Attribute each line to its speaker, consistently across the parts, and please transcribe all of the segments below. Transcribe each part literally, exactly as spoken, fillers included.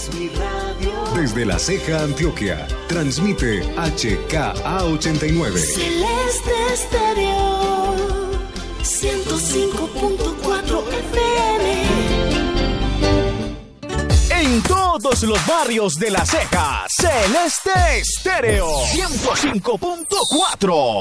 Speaker 1: es mi radio.
Speaker 2: Desde La Ceja, Antioquia, transmite H K A ochenta y nueve.
Speaker 1: Celeste Estéreo, ciento cinco punto cuatro F M.
Speaker 3: En todos los barrios de La Ceja, Celeste Estéreo, ciento cinco punto cuatro.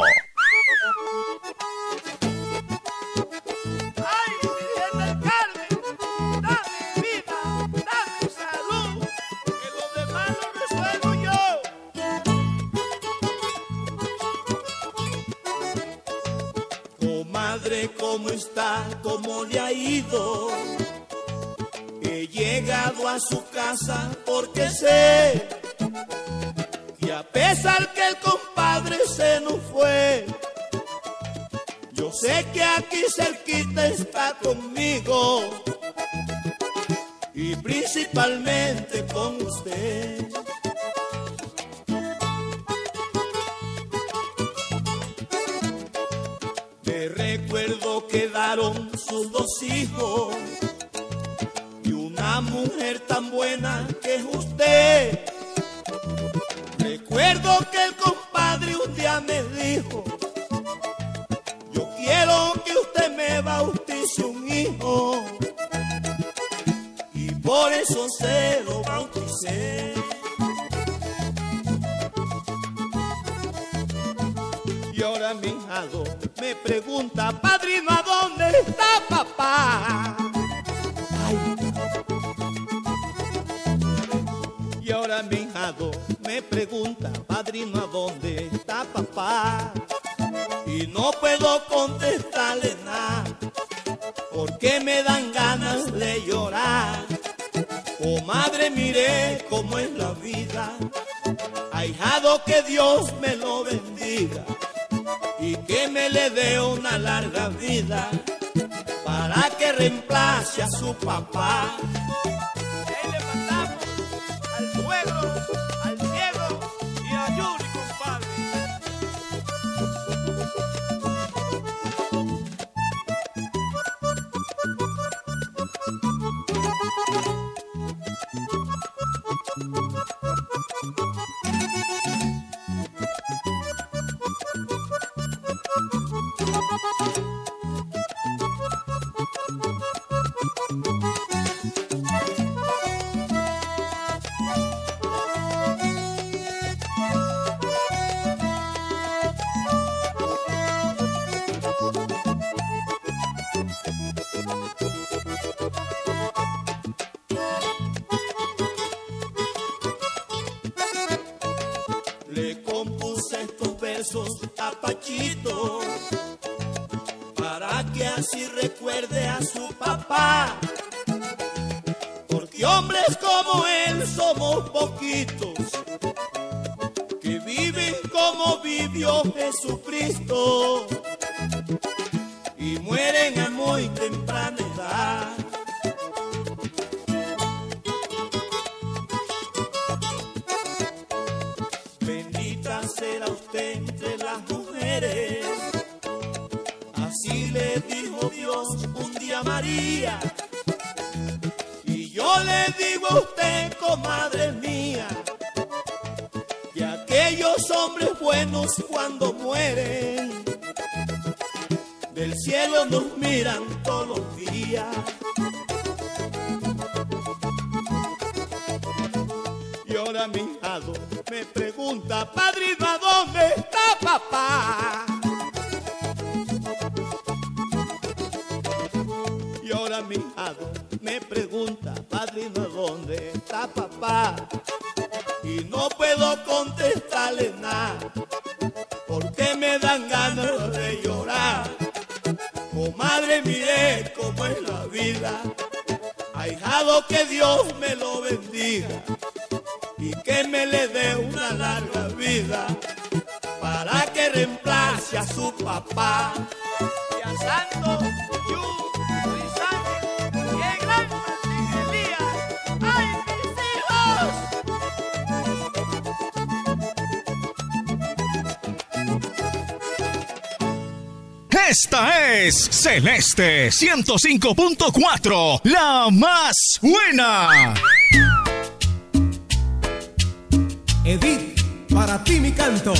Speaker 4: ¿Cómo está? ¿Cómo le ha ido? He llegado a su casa porque sé que a pesar que el compadre se nos fue, yo sé que aquí cerquita está conmigo y principalmente con usted. Recuerdo quedaron sus dos hijos y una mujer tan buena que es usted. Recuerdo que el compadre un día me dijo: yo quiero que usted me bautice un hijo, y por eso se lo bauticé. Y ahora mi hijado me pregunta: padrino, ¿a dónde está papá? Ay. Y ahora mi hijado me pregunta: padrino, ¿a dónde está papá? Y no puedo contestarle nada, porque me dan ganas de llorar. Oh madre, mire cómo es la vida. Ahijado, que Dios me lo bendiga y que me le dé una larga vida para que reemplace a su papá. Y ahí le mandamos al suegro, al ciego y a Yuri, compadre. A Pachito, para que así recuerde a su papá, porque hombres como él somos poquitos, que viven como vivió Jesucristo y mueren a muy temprana edad. Bendita será usted entre las mujeres, así le dijo Dios un día a María. Y yo le digo a usted, comadre mía, que aquellos hombres buenos cuando mueren del cielo nos miran todos los días. Y ahora mi hijado me pregunta: padrino, ¿a dónde está papá? Y ahora mi hijado me pregunta: padrino, ¿a dónde está papá? Y no puedo contestarle nada, porque me dan ganas de llorar. Comadre, mire cómo es la vida. Ahijado, que Dios me lo bendiga y que me le dé una larga vida para que reemplace a su papá. Y a Santo, Yu, Luis Ángel y el gran Martín Elías. ¡Ay, mis hijos!
Speaker 3: Esta es Celeste ciento cinco punto cuatro, la más buena.
Speaker 5: Edith, para ti mi canto.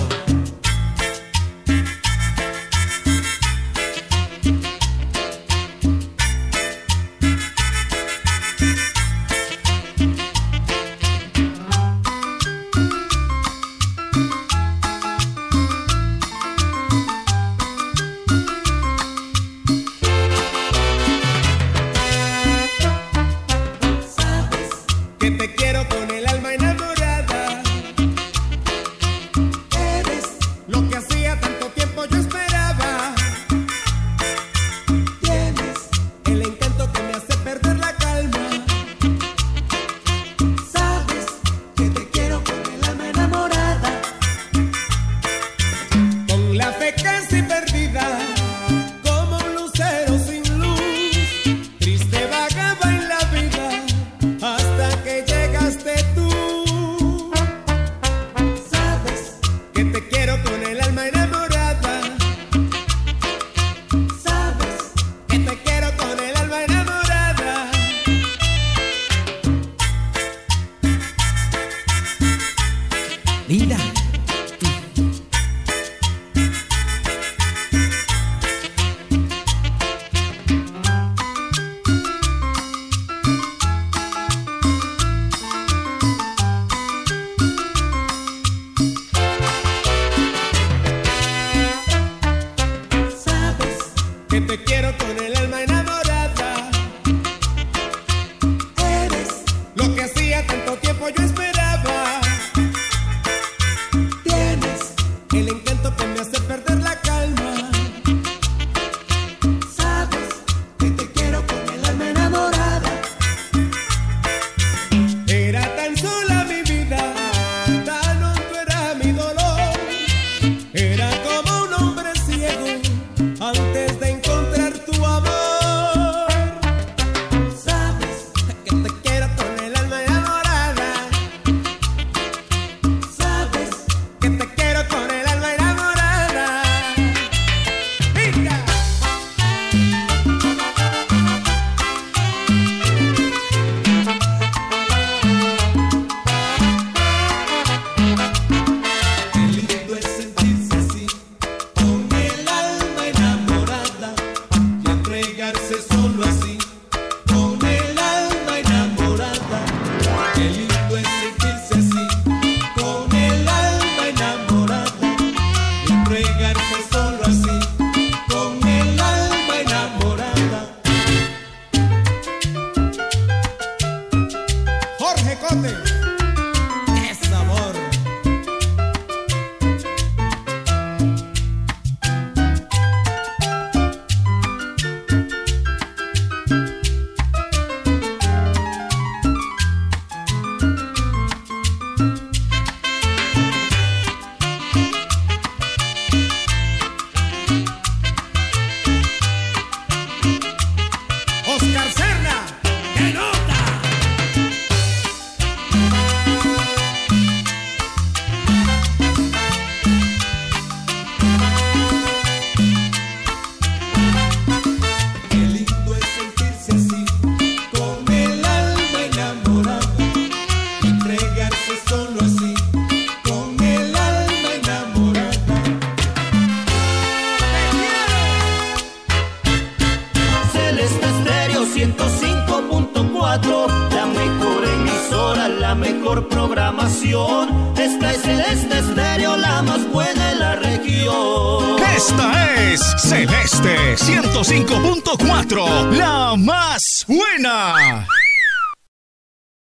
Speaker 4: La mejor emisora, la mejor programación. Esta es Celeste Estéreo, la más buena de la región.
Speaker 3: Esta es Celeste ciento cinco punto cuatro, la más buena.